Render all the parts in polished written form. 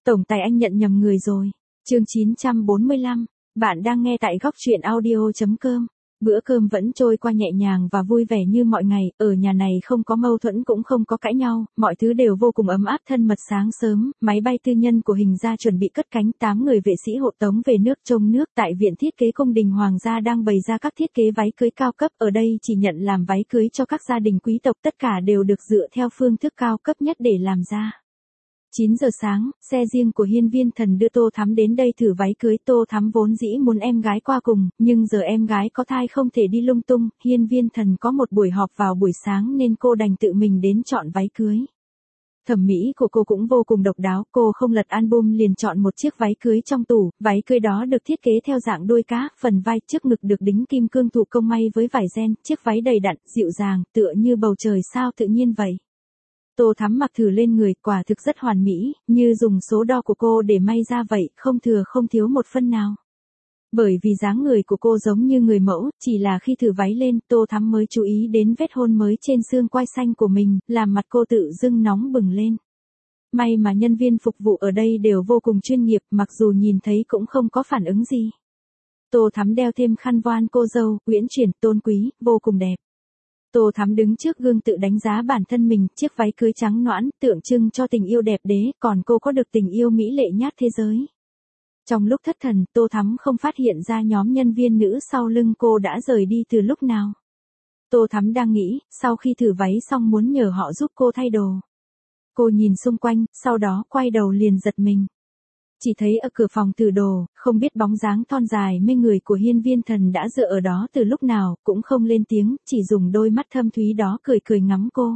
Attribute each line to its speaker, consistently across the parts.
Speaker 1: Tổng tài anh nhận nhầm người rồi. Chương 945, bạn đang nghe tại góc truyện audio.com. Bữa cơm vẫn trôi qua nhẹ nhàng và vui vẻ như mọi ngày, ở nhà này không có mâu thuẫn cũng không có cãi nhau, mọi thứ đều vô cùng ấm áp thân mật. Sáng sớm, máy bay tư nhân của Hình gia chuẩn bị cất cánh, 8 người vệ sĩ hộ tống về nước trông nước. Tại viện thiết kế cung đình hoàng gia đang bày ra các thiết kế váy cưới cao cấp, ở đây chỉ nhận làm váy cưới cho các gia đình quý tộc, tất cả đều được dựa theo phương thức cao cấp nhất để làm ra. 9 giờ sáng, xe riêng của Hiên Viên Thần đưa Tô Thắm đến đây thử váy cưới. Tô Thắm vốn dĩ muốn em gái qua cùng, nhưng giờ em gái có thai không thể đi lung tung, Hiên Viên Thần có một buổi họp vào buổi sáng nên cô đành tự mình đến chọn váy cưới. Thẩm mỹ của cô cũng vô cùng độc đáo, cô không lật album liền chọn một chiếc váy cưới trong tủ, váy cưới đó được thiết kế theo dạng đuôi cá, phần vai trước ngực được đính kim cương thủ công may với vải ren, chiếc váy đầy đặn, dịu dàng, tựa như bầu trời sao tự nhiên vậy. Tô Thắm mặc thử lên người, quả thực rất hoàn mỹ, như dùng số đo của cô để may ra vậy, không thừa không thiếu một phân nào. Bởi vì dáng người của cô giống như người mẫu, chỉ là khi thử váy lên, Tô Thắm mới chú ý đến vết hôn mới trên xương quai xanh của mình, làm mặt cô tự dưng nóng bừng lên. May mà nhân viên phục vụ ở đây đều vô cùng chuyên nghiệp, mặc dù nhìn thấy cũng không có phản ứng gì. Tô Thắm đeo thêm khăn voan cô dâu, uyển chuyển, tôn quý, vô cùng đẹp. Tô Thắm đứng trước gương tự đánh giá bản thân mình, chiếc váy cưới trắng nõn, tượng trưng cho tình yêu đẹp đẽ, còn cô có được tình yêu mỹ lệ nhất thế giới. Trong lúc thất thần, Tô Thắm không phát hiện ra nhóm nhân viên nữ sau lưng cô đã rời đi từ lúc nào. Tô Thắm đang nghĩ, sau khi thử váy xong muốn nhờ họ giúp cô thay đồ. Cô nhìn xung quanh, sau đó quay đầu liền giật mình. Chỉ thấy ở cửa phòng thử đồ, không biết bóng dáng thon dài mê người của Hiên Viên Thần đã dựa ở đó từ lúc nào, cũng không lên tiếng, chỉ dùng đôi mắt thâm thúy đó cười cười ngắm cô.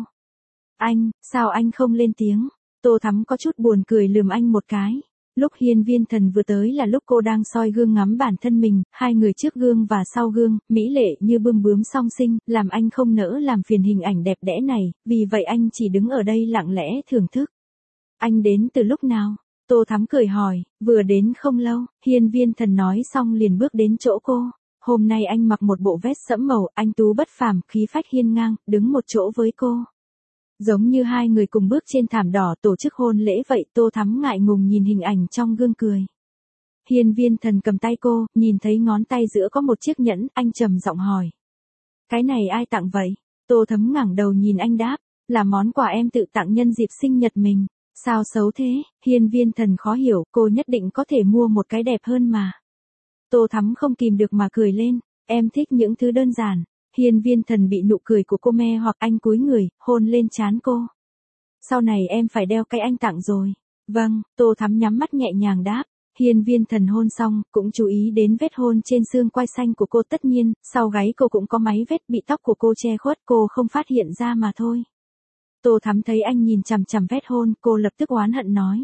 Speaker 1: Anh, sao anh không lên tiếng? Tô Thắm có chút buồn cười lườm anh một cái. Lúc Hiên Viên Thần vừa tới là lúc cô đang soi gương ngắm bản thân mình, hai người trước gương và sau gương, mỹ lệ như bươm bướm song sinh, làm anh không nỡ làm phiền hình ảnh đẹp đẽ này, vì vậy anh chỉ đứng ở đây lặng lẽ thưởng thức. Anh đến từ lúc nào? Tô Thắm cười hỏi, vừa đến không lâu, Hiên Viên Thần nói xong liền bước đến chỗ cô. Hôm nay anh mặc một bộ vest sẫm màu, anh tú bất phàm, khí phách hiên ngang, đứng một chỗ với cô. Giống như hai người cùng bước trên thảm đỏ tổ chức hôn lễ vậy. Tô Thắm ngại ngùng nhìn hình ảnh trong gương cười. Hiên Viên Thần cầm tay cô, nhìn thấy ngón tay giữa có một chiếc nhẫn, anh trầm giọng hỏi. Cái này ai tặng vậy? Tô Thắm ngẩng đầu nhìn anh đáp, là món quà em tự tặng nhân dịp sinh nhật mình. Sao xấu thế? Hiên Viên Thần khó hiểu, cô nhất định có thể mua một cái đẹp hơn mà. Tô Thắm không kìm được mà cười lên, em thích những thứ đơn giản. Hiên Viên Thần bị nụ cười của cô mê hoặc, anh cúi người, hôn lên trán cô. Sau này em phải đeo cái anh tặng rồi. Vâng, Tô Thắm nhắm mắt nhẹ nhàng đáp. Hiên Viên Thần hôn xong, cũng chú ý đến vết hôn trên xương quai xanh của cô, tất nhiên, sau gáy cô cũng có mấy vết bị tóc của cô che khuất, cô không phát hiện ra mà thôi. Tô Thắm thấy anh nhìn chằm chằm vết hôn, cô lập tức oán hận nói.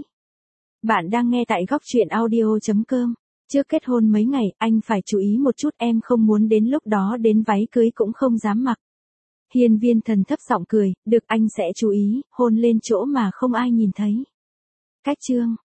Speaker 1: Bạn đang nghe tại góc truyện audio.com. Trước kết hôn mấy ngày, anh phải chú ý một chút, em không muốn đến lúc đó đến váy cưới cũng không dám mặc. Hiên Viên Thần thấp giọng cười, được anh sẽ chú ý, hôn lên chỗ mà không ai nhìn thấy. Cách chương